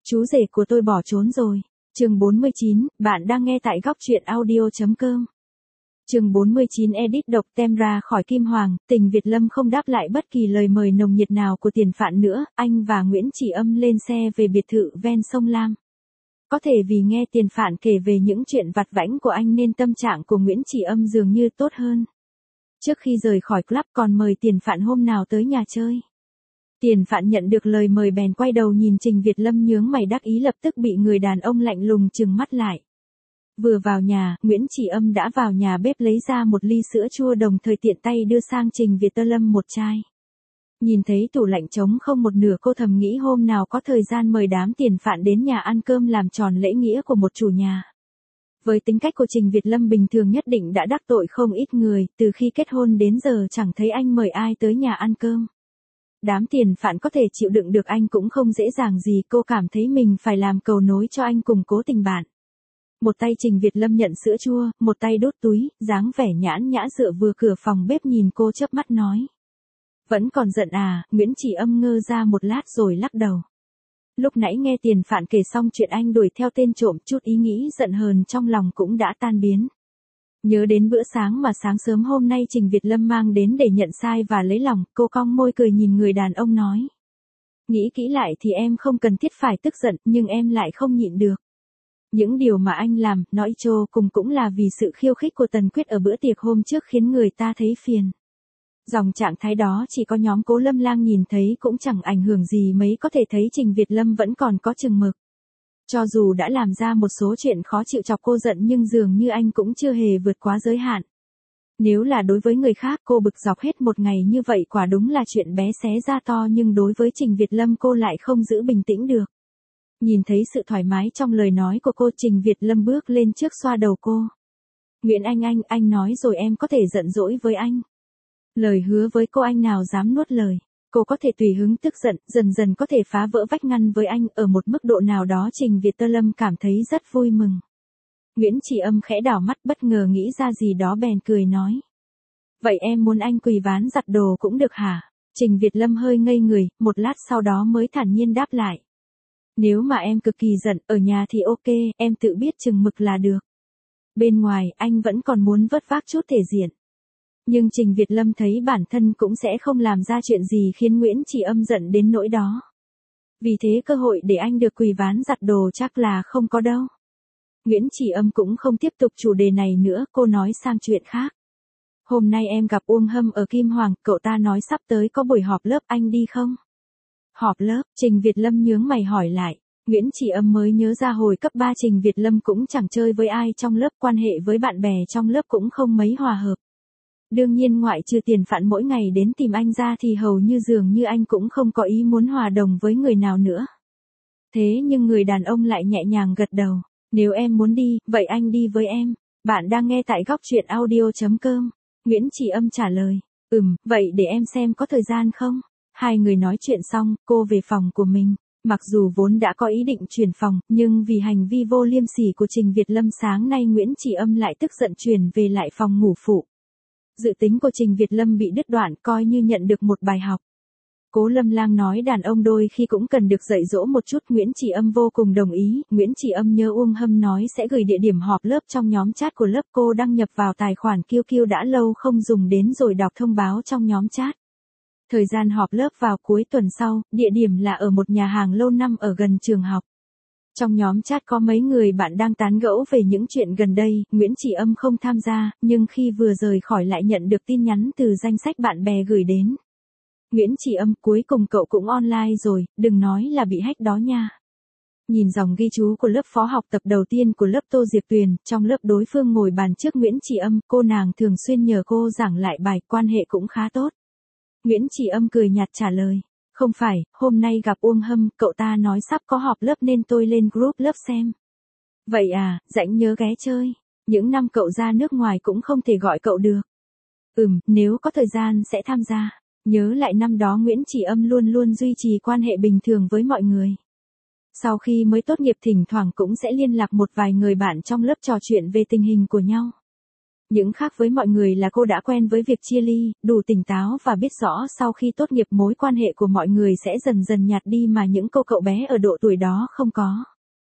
Chú rể của tôi bỏ trốn rồi. Chương 49, bạn đang nghe tại góc truyện audio.com. Chương 49 edit độc tem ra khỏi Kim Hoàng, Tình Việt Lâm không đáp lại bất kỳ lời mời nồng nhiệt nào của Tiền Phạn nữa, anh và Nguyễn Chỉ Âm lên xe về biệt thự ven sông Lam. Có thể vì nghe Tiền Phạn kể về những chuyện vặt vãnh của anh nên tâm trạng của Nguyễn Chỉ Âm dường như tốt hơn. Trước khi rời khỏi club còn mời Tiền Phạn hôm nào tới nhà chơi. Tiền Phạn nhận được lời mời bèn quay đầu nhìn Trình Việt Lâm nhướng mày đắc ý lập tức bị người đàn ông lạnh lùng trừng mắt lại. Vừa vào nhà, Nguyễn Chỉ Âm đã vào nhà bếp lấy ra một ly sữa chua đồng thời tiện tay đưa sang Trình Việt Lâm một chai. Nhìn thấy tủ lạnh trống không một nửa cô thầm nghĩ hôm nào có thời gian mời đám Tiền Phạn đến nhà ăn cơm làm tròn lễ nghĩa của một chủ nhà. Với tính cách của Trình Việt Lâm bình thường nhất định đã đắc tội không ít người, từ khi kết hôn đến giờ chẳng thấy anh mời ai tới nhà ăn cơm. Đám Tiền Phạn có thể chịu đựng được anh cũng không dễ dàng gì, cô cảm thấy mình phải làm cầu nối cho anh củng cố tình bạn. Một tay Trình Việt Lâm nhận sữa chua, một tay đốt túi, dáng vẻ nhãn nhã dựa vừa cửa phòng bếp nhìn cô chớp mắt nói. Vẫn còn giận à? Nguyễn Chỉ Âm ngơ ra một lát rồi lắc đầu. Lúc nãy nghe Tiền Phạn kể xong chuyện anh đuổi theo tên trộm, chút ý nghĩ giận hờn trong lòng cũng đã tan biến. Nhớ đến bữa sáng mà sáng sớm hôm nay Trình Việt Lâm mang đến để nhận sai và lấy lòng, cô cong môi cười nhìn người đàn ông nói. Nghĩ kỹ lại thì em không cần thiết phải tức giận, nhưng em lại không nhịn được. Những điều mà anh làm, nói trô cùng cũng là vì sự khiêu khích của Tần Quyết ở bữa tiệc hôm trước khiến người ta thấy phiền. Dòng trạng thái đó chỉ có nhóm Cố Lâm Lang nhìn thấy cũng chẳng ảnh hưởng gì mấy, có thể thấy Trình Việt Lâm vẫn còn có chừng mực. Cho dù đã làm ra một số chuyện khó chịu chọc cô giận nhưng dường như anh cũng chưa hề vượt quá giới hạn. Nếu là đối với người khác cô bực dọc hết một ngày như vậy quả đúng là chuyện bé xé ra to, nhưng đối với Trình Việt Lâm cô lại không giữ bình tĩnh được. Nhìn thấy sự thoải mái trong lời nói của cô, Trình Việt Lâm bước lên trước xoa đầu cô. Nguyễn anh nói rồi em có thể giận dỗi với anh. Lời hứa với cô anh nào dám nuốt lời. Cô có thể tùy hứng tức giận, dần dần có thể phá vỡ vách ngăn với anh, ở một mức độ nào đó Trình Việt Lâm cảm thấy rất vui mừng. Nguyễn Chỉ Âm khẽ đảo mắt bất ngờ nghĩ ra gì đó bèn cười nói. Vậy em muốn anh quỳ ván giặt đồ cũng được hả? Trình Việt Lâm hơi ngây người, một lát sau đó mới thản nhiên đáp lại. Nếu mà em cực kỳ giận, ở nhà thì ok, em tự biết chừng mực là được. Bên ngoài, anh vẫn còn muốn vất vác chút thể diện. Nhưng Trình Việt Lâm thấy bản thân cũng sẽ không làm ra chuyện gì khiến Nguyễn Chỉ Âm giận đến nỗi đó. Vì thế cơ hội để anh được quỳ ván giặt đồ chắc là không có đâu. Nguyễn Chỉ Âm cũng không tiếp tục chủ đề này nữa, cô nói sang chuyện khác. Hôm nay em gặp Uông Hâm ở Kim Hoàng, cậu ta nói sắp tới có buổi họp lớp, anh đi không? Họp lớp? Trình Việt Lâm nhướng mày hỏi lại. Nguyễn Chỉ Âm mới nhớ ra hồi cấp 3 Trình Việt Lâm cũng chẳng chơi với ai trong lớp, quan hệ với bạn bè trong lớp cũng không mấy hòa hợp. Đương nhiên ngoại trừ Tiền Phạn mỗi ngày đến tìm anh ra thì hầu như dường như anh cũng không có ý muốn hòa đồng với người nào nữa. Thế nhưng người đàn ông lại nhẹ nhàng gật đầu. Nếu em muốn đi, vậy anh đi với em. Bạn đang nghe tại góc truyện audio.com. Nguyễn Chỉ Âm trả lời. Vậy để em xem có thời gian không? Hai người nói chuyện xong, cô về phòng của mình. Mặc dù vốn đã có ý định chuyển phòng, nhưng vì hành vi vô liêm sỉ của Trình Việt Lâm sáng nay Nguyễn Chỉ Âm lại tức giận chuyển về lại phòng ngủ phụ. Dự tính của Trình Việt Lâm bị đứt đoạn, coi như nhận được một bài học. Cố Lâm Lang nói đàn ông đôi khi cũng cần được dạy dỗ một chút, Nguyễn Chỉ Âm vô cùng đồng ý. Nguyễn Chỉ Âm nhớ Uông Hâm nói sẽ gửi địa điểm họp lớp trong nhóm chat của lớp, cô đăng nhập vào tài khoản QQ đã lâu không dùng đến rồi đọc thông báo trong nhóm chat. Thời gian họp lớp vào cuối tuần sau, địa điểm là ở một nhà hàng lâu năm ở gần trường học. Trong nhóm chat có mấy người bạn đang tán gẫu về những chuyện gần đây, Nguyễn Chỉ Âm không tham gia, nhưng khi vừa rời khỏi lại nhận được tin nhắn từ danh sách bạn bè gửi đến. Nguyễn Chỉ Âm, cuối cùng cậu cũng online rồi, đừng nói là bị hack đó nha. Nhìn dòng ghi chú của lớp phó học tập đầu tiên của lớp Tô Diệp Tuyền, trong lớp đối phương ngồi bàn trước Nguyễn Chỉ Âm, cô nàng thường xuyên nhờ cô giảng lại bài, quan hệ cũng khá tốt. Nguyễn Chỉ Âm cười nhạt trả lời. Không phải, hôm nay gặp Uông Hâm, cậu ta nói sắp có họp lớp nên tôi lên group lớp xem. Vậy à, rảnh nhớ ghé chơi. Những năm cậu ra nước ngoài cũng không thể gọi cậu được. Nếu có thời gian sẽ tham gia. Nhớ lại năm đó Nguyễn Chỉ Âm luôn luôn duy trì quan hệ bình thường với mọi người. Sau khi mới tốt nghiệp thỉnh thoảng cũng sẽ liên lạc một vài người bạn trong lớp trò chuyện về tình hình của nhau. Những khác với mọi người là cô đã quen với việc chia ly, đủ tỉnh táo và biết rõ sau khi tốt nghiệp mối quan hệ của mọi người sẽ dần dần nhạt đi mà những cô cậu bé ở độ tuổi đó không có.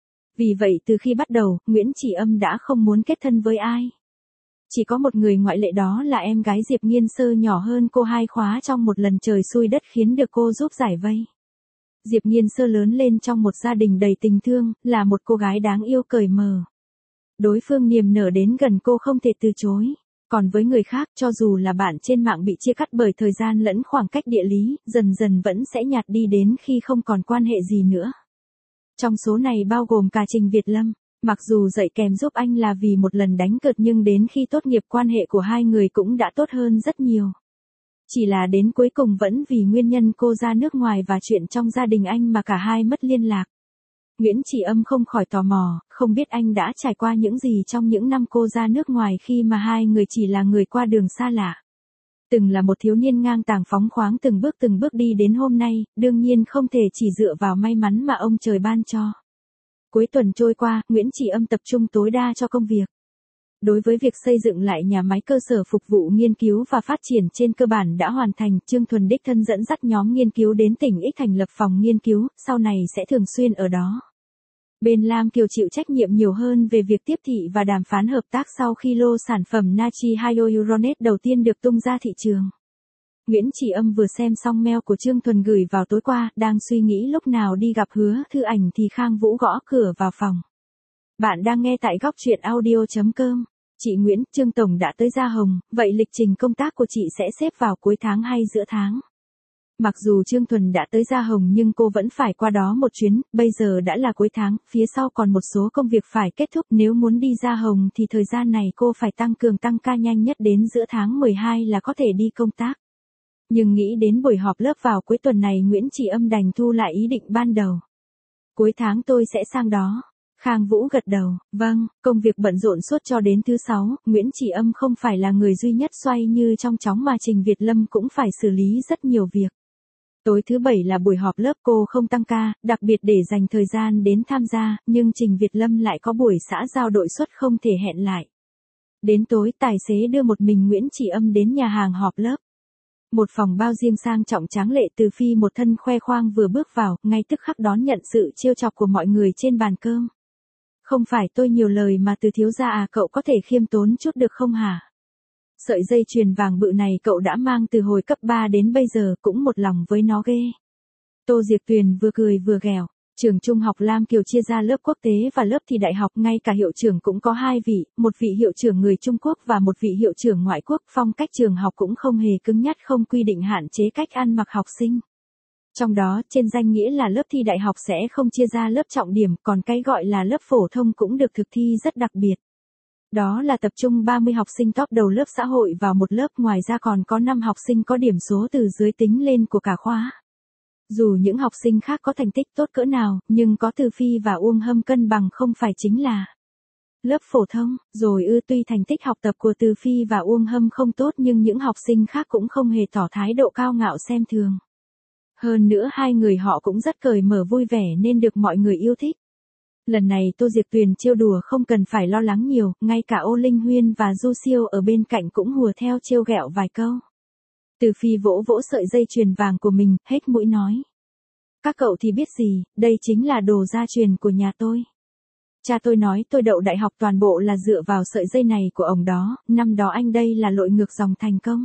Vì vậy từ khi bắt đầu, Nguyễn Chỉ Âm đã không muốn kết thân với ai. Chỉ có một người ngoại lệ, đó là em gái Diệp Nghiên Sơ nhỏ hơn cô 2 khóa trong một lần trời xui đất khiến được cô giúp giải vây. Diệp Nghiên Sơ lớn lên trong một gia đình đầy tình thương, là một cô gái đáng yêu cởi mở. Đối phương niềm nở đến gần cô không thể từ chối. Còn với người khác, cho dù là bạn trên mạng bị chia cắt bởi thời gian lẫn khoảng cách địa lý, dần dần vẫn sẽ nhạt đi đến khi không còn quan hệ gì nữa. Trong số này bao gồm cả Trình Việt Lâm. Mặc dù dạy kèm giúp anh là vì một lần đánh cược nhưng đến khi tốt nghiệp quan hệ của hai người cũng đã tốt hơn rất nhiều. Chỉ là đến cuối cùng vẫn vì nguyên nhân cô ra nước ngoài và chuyện trong gia đình anh mà cả hai mất liên lạc. Nguyễn Chỉ Âm không khỏi tò mò, không biết anh đã trải qua những gì trong những năm cô ra nước ngoài khi mà hai người chỉ là người qua đường xa lạ. Từng là một thiếu niên ngang tàng phóng khoáng từng bước đi đến hôm nay, đương nhiên không thể chỉ dựa vào may mắn mà ông trời ban cho. Cuối tuần trôi qua, Nguyễn Chỉ Âm tập trung tối đa cho công việc. Đối với việc xây dựng lại nhà máy cơ sở phục vụ nghiên cứu và phát triển trên cơ bản đã hoàn thành, Trương Thuần đích thân dẫn dắt nhóm nghiên cứu đến tỉnh X thành lập phòng nghiên cứu, sau này sẽ thường xuyên ở đó. Bên Lam Kiều chịu trách nhiệm nhiều hơn về việc tiếp thị và đàm phán hợp tác sau khi lô sản phẩm natri hyaluronate đầu tiên được tung ra thị trường. Nguyễn Chỉ Âm vừa xem xong mail của Trương Thuần gửi vào tối qua, đang suy nghĩ lúc nào đi gặp Hứa Thư Ảnh thì Khang Vũ gõ cửa vào phòng. Bạn đang nghe tại góc truyện audio.com. Chị Nguyễn, Trương Tổng đã tới Gia Hồng, vậy lịch trình công tác của chị sẽ xếp vào cuối tháng hay giữa tháng? Mặc dù Trương Thuần đã tới Gia Hồng nhưng cô vẫn phải qua đó một chuyến, bây giờ đã là cuối tháng, phía sau còn một số công việc phải kết thúc, nếu muốn đi Gia Hồng thì thời gian này cô phải tăng ca nhanh nhất đến giữa tháng 12 là có thể đi công tác. Nhưng nghĩ đến buổi họp lớp vào cuối tuần này, Nguyễn Chỉ Âm đành thu lại ý định ban đầu. Cuối tháng tôi sẽ sang đó. Khang Vũ gật đầu, vâng, công việc bận rộn suốt cho đến thứ 6, Nguyễn Chỉ Âm không phải là người duy nhất xoay như trong chóng mà Trình Việt Lâm cũng phải xử lý rất nhiều việc. Tối thứ 7 là buổi họp lớp, cô không tăng ca, đặc biệt để dành thời gian đến tham gia, nhưng Trình Việt Lâm lại có buổi xã giao đội xuất không thể hẹn lại. Đến tối, tài xế đưa một mình Nguyễn Chỉ Âm đến nhà hàng họp lớp. Một phòng bao riêng sang trọng tráng lệ, Từ Phi một thân khoe khoang vừa bước vào, ngay tức khắc đón nhận sự trêu chọc của mọi người trên bàn cơm. Không phải tôi nhiều lời mà Từ thiếu gia à, cậu có thể khiêm tốn chút được không hả? Sợi dây chuyền vàng bự này cậu đã mang từ hồi cấp 3 đến bây giờ, cũng một lòng với nó ghê. Tô Diệp Tuyền vừa cười vừa ghẹo. Trường trung học Lam Kiều chia ra lớp quốc tế và lớp thi đại học, ngay cả hiệu trưởng cũng có 2 vị, một vị hiệu trưởng người Trung Quốc và một vị hiệu trưởng ngoại quốc. Phong cách trường học cũng không hề cứng nhắc, không quy định hạn chế cách ăn mặc học sinh. Trong đó, trên danh nghĩa là lớp thi đại học sẽ không chia ra lớp trọng điểm, còn cái gọi là lớp phổ thông cũng được thực thi rất đặc biệt. Đó là tập trung 30 học sinh top đầu lớp xã hội vào một lớp, ngoài ra còn có 5 học sinh có điểm số từ dưới tính lên của cả khóa. Dù những học sinh khác có thành tích tốt cỡ nào, nhưng có Từ Phi và Uông Hâm cân bằng không phải chính là lớp phổ thông, rồi tuy thành tích học tập của Từ Phi và Uông Hâm không tốt nhưng những học sinh khác cũng không hề tỏ thái độ cao ngạo xem thường. Hơn nữa hai người họ cũng rất cởi mở vui vẻ nên được mọi người yêu thích. Lần này Tô Diệp Tuyền trêu đùa không cần phải lo lắng nhiều, ngay cả Ô Linh Huyên và Du Siêu ở bên cạnh cũng hùa theo trêu ghẹo vài câu. Từ Phi vỗ vỗ sợi dây chuyền vàng của mình, hết mũi nói. Các cậu thì biết gì, đây chính là đồ gia truyền của nhà tôi. Cha tôi nói tôi đậu đại học toàn bộ là dựa vào sợi dây này của ông đó, năm đó anh đây là lội ngược dòng thành công.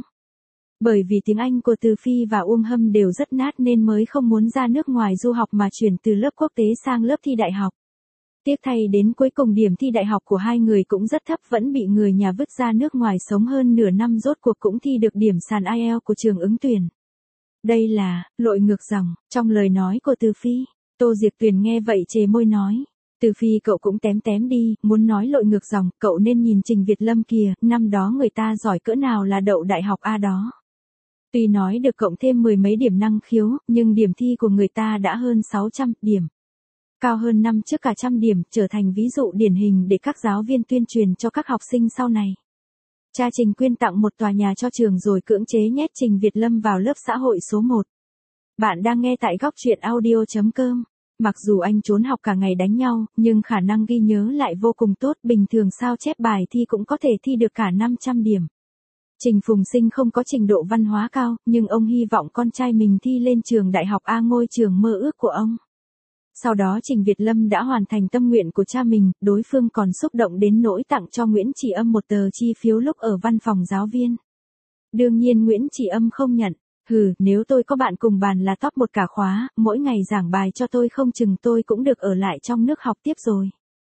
Bởi vì tiếng Anh của Từ Phi và Uông Hâm đều rất nát nên mới không muốn ra nước ngoài du học mà chuyển từ lớp quốc tế sang lớp thi đại học. Tiếc thay đến cuối cùng điểm thi đại học của hai người cũng rất thấp, vẫn bị người nhà vứt ra nước ngoài sống hơn nửa năm, rốt cuộc cũng thi được điểm sàn IELTS của trường ứng tuyển. Đây là lội ngược dòng trong lời nói của Từ Phi. Tô Diệp Tuyền nghe vậy chề môi nói. Từ Phi cậu cũng tém đi, muốn nói lội ngược dòng, cậu nên nhìn Trình Việt Lâm kìa, năm đó người ta giỏi cỡ nào là đậu đại học A đó. Tuy nói được cộng thêm 10 mấy điểm năng khiếu, nhưng điểm thi của người ta đã hơn 600 điểm. Cao hơn năm trước cả 100 điểm, trở thành ví dụ điển hình để các giáo viên tuyên truyền cho các học sinh sau này. Cha Trình quyên tặng một tòa nhà cho trường rồi cưỡng chế nhét Trình Việt Lâm vào lớp xã hội số 1. Bạn đang nghe tại góc truyện audio.com. Mặc dù anh trốn học cả ngày đánh nhau, nhưng khả năng ghi nhớ lại vô cùng tốt, bình thường sao chép bài thi cũng có thể thi được cả 500 điểm. Trình Phùng Sinh không có trình độ văn hóa cao, nhưng ông hy vọng con trai mình thi lên trường đại học A, ngôi trường mơ ước của ông. Sau đó Trình Việt Lâm đã hoàn thành tâm nguyện của cha mình, đối phương còn xúc động đến nỗi tặng cho Nguyễn Chỉ Âm một tờ chi phiếu lúc ở văn phòng giáo viên. Đương nhiên Nguyễn Chỉ Âm không nhận. Nếu tôi có bạn cùng bàn là top 1 cả khóa, mỗi ngày giảng bài cho tôi không chừng tôi cũng được ở lại trong nước học tiếp rồi.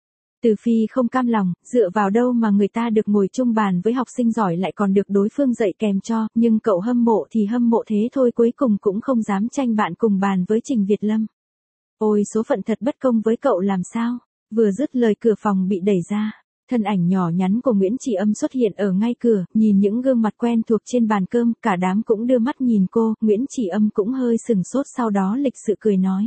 Từ Phi không cam lòng, dựa vào đâu mà người ta được ngồi chung bàn với học sinh giỏi lại còn được đối phương dạy kèm cho, nhưng cậu hâm mộ thì hâm mộ thế thôi, cuối cùng cũng không dám tranh bạn cùng bàn với Trình Việt Lâm. Ôi số phận thật bất công với cậu làm sao? Vừa dứt lời cửa phòng bị đẩy ra. Thân ảnh nhỏ nhắn của Nguyễn Chỉ Âm xuất hiện ở ngay cửa, nhìn những gương mặt quen thuộc trên bàn cơm, cả đám cũng đưa mắt nhìn cô, Nguyễn Chỉ Âm cũng hơi sừng sốt, sau đó lịch sự cười nói.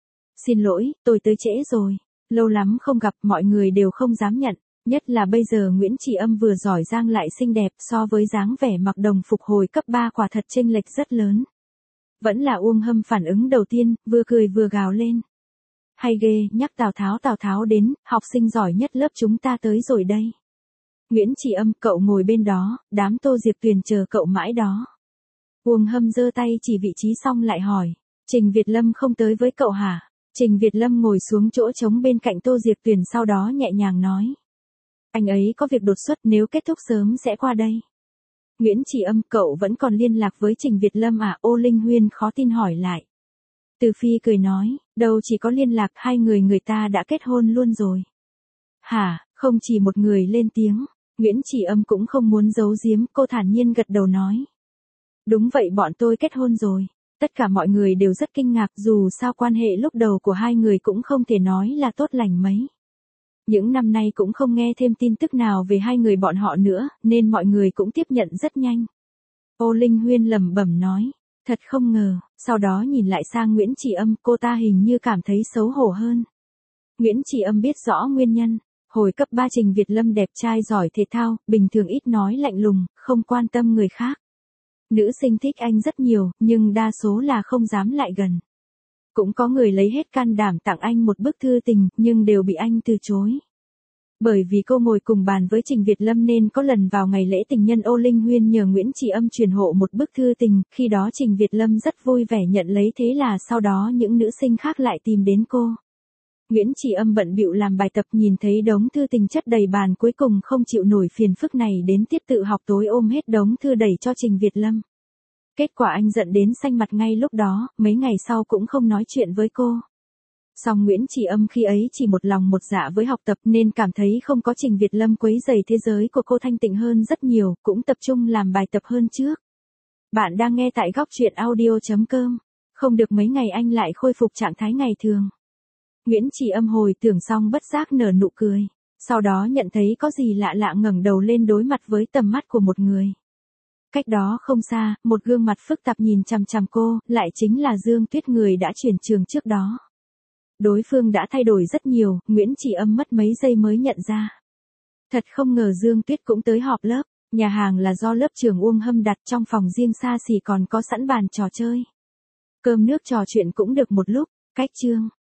Xin lỗi, tôi tới trễ rồi. Lâu lắm không gặp, mọi người đều không dám nhận, nhất là bây giờ Nguyễn Chỉ Âm vừa giỏi giang lại xinh đẹp, so với dáng vẻ mặc đồng phục hồi cấp 3 quả thật chênh lệch rất lớn. Vẫn là Uông Hâm phản ứng đầu tiên, vừa cười vừa gào lên. Hay ghê, nhắc Tào Tháo đến, học sinh giỏi nhất lớp chúng ta tới rồi đây. Nguyễn Chỉ Âm, cậu ngồi bên đó, đám Tô Diệp Tuyền chờ cậu mãi đó. Uông Hâm giơ tay chỉ vị trí xong lại hỏi, Trình Việt Lâm không tới với cậu hả? Trình Việt Lâm ngồi xuống chỗ trống bên cạnh Tô Diệp Tuyền, sau đó nhẹ nhàng nói. Anh ấy có việc đột xuất, nếu kết thúc sớm sẽ qua đây. Nguyễn Chỉ Âm, cậu vẫn còn liên lạc với Trình Việt Lâm à? Ô Linh Huyên khó tin hỏi lại. Từ Phi cười nói, đâu chỉ có liên lạc, hai người ta đã kết hôn luôn rồi. Hả? Không chỉ một người lên tiếng. Nguyễn Chỉ Âm cũng không muốn giấu giếm, cô thản nhiên gật đầu nói. Đúng vậy, bọn tôi kết hôn rồi. Tất cả mọi người đều rất kinh ngạc, dù sao quan hệ lúc đầu của hai người cũng không thể nói là tốt lành mấy. Những năm nay cũng không nghe thêm tin tức nào về hai người bọn họ nữa, nên mọi người cũng tiếp nhận rất nhanh. Ô Linh Huyên lẩm bẩm nói, thật không ngờ, sau đó nhìn lại sang Nguyễn Chỉ Âm, cô ta hình như cảm thấy xấu hổ hơn. Nguyễn Chỉ Âm biết rõ nguyên nhân, hồi cấp 3 Trình Việt Lâm đẹp trai giỏi thể thao, bình thường ít nói lạnh lùng, không quan tâm người khác. Nữ sinh thích anh rất nhiều, nhưng đa số là không dám lại gần. Cũng có người lấy hết can đảm tặng anh một bức thư tình, nhưng đều bị anh từ chối. Bởi vì cô ngồi cùng bàn với Trình Việt Lâm nên có lần vào ngày lễ tình nhân, Ô Linh Huyên nhờ Nguyễn Chỉ Âm truyền hộ một bức thư tình, khi đó Trình Việt Lâm rất vui vẻ nhận lấy, thế là sau đó những nữ sinh khác lại tìm đến cô. Nguyễn Chỉ Âm bận bịu làm bài tập, nhìn thấy đống thư tình chất đầy bàn, cuối cùng không chịu nổi phiền phức này đến tiết tự học tối ôm hết đống thư đẩy cho Trình Việt Lâm. Kết quả anh giận đến xanh mặt ngay lúc đó, mấy ngày sau cũng không nói chuyện với cô. Song Nguyễn Chỉ Âm khi ấy chỉ một lòng một dạ với học tập nên cảm thấy không có Trình Việt Lâm quấy rầy thế giới của cô thanh tịnh hơn rất nhiều, cũng tập trung làm bài tập hơn trước. Bạn đang nghe tại góc truyện audio.com. Không được mấy ngày anh lại khôi phục trạng thái ngày thường. Nguyễn Chỉ Âm hồi tưởng xong bất giác nở nụ cười. Sau đó nhận thấy có gì lạ lạ, ngẩng đầu lên đối mặt với tầm mắt của một người. Cách đó không xa, một gương mặt phức tạp nhìn chằm chằm cô, lại chính là Dương Tuyết, người đã chuyển trường trước đó. Đối phương đã thay đổi rất nhiều, Nguyễn Chỉ Âm mất mấy giây mới nhận ra. Thật không ngờ Dương Tuyết cũng tới họp lớp, nhà hàng là do lớp trưởng Uông Hâm đặt, trong phòng riêng xa xỉ còn có sẵn bàn trò chơi. Cơm nước trò chuyện cũng được một lúc, cách chương.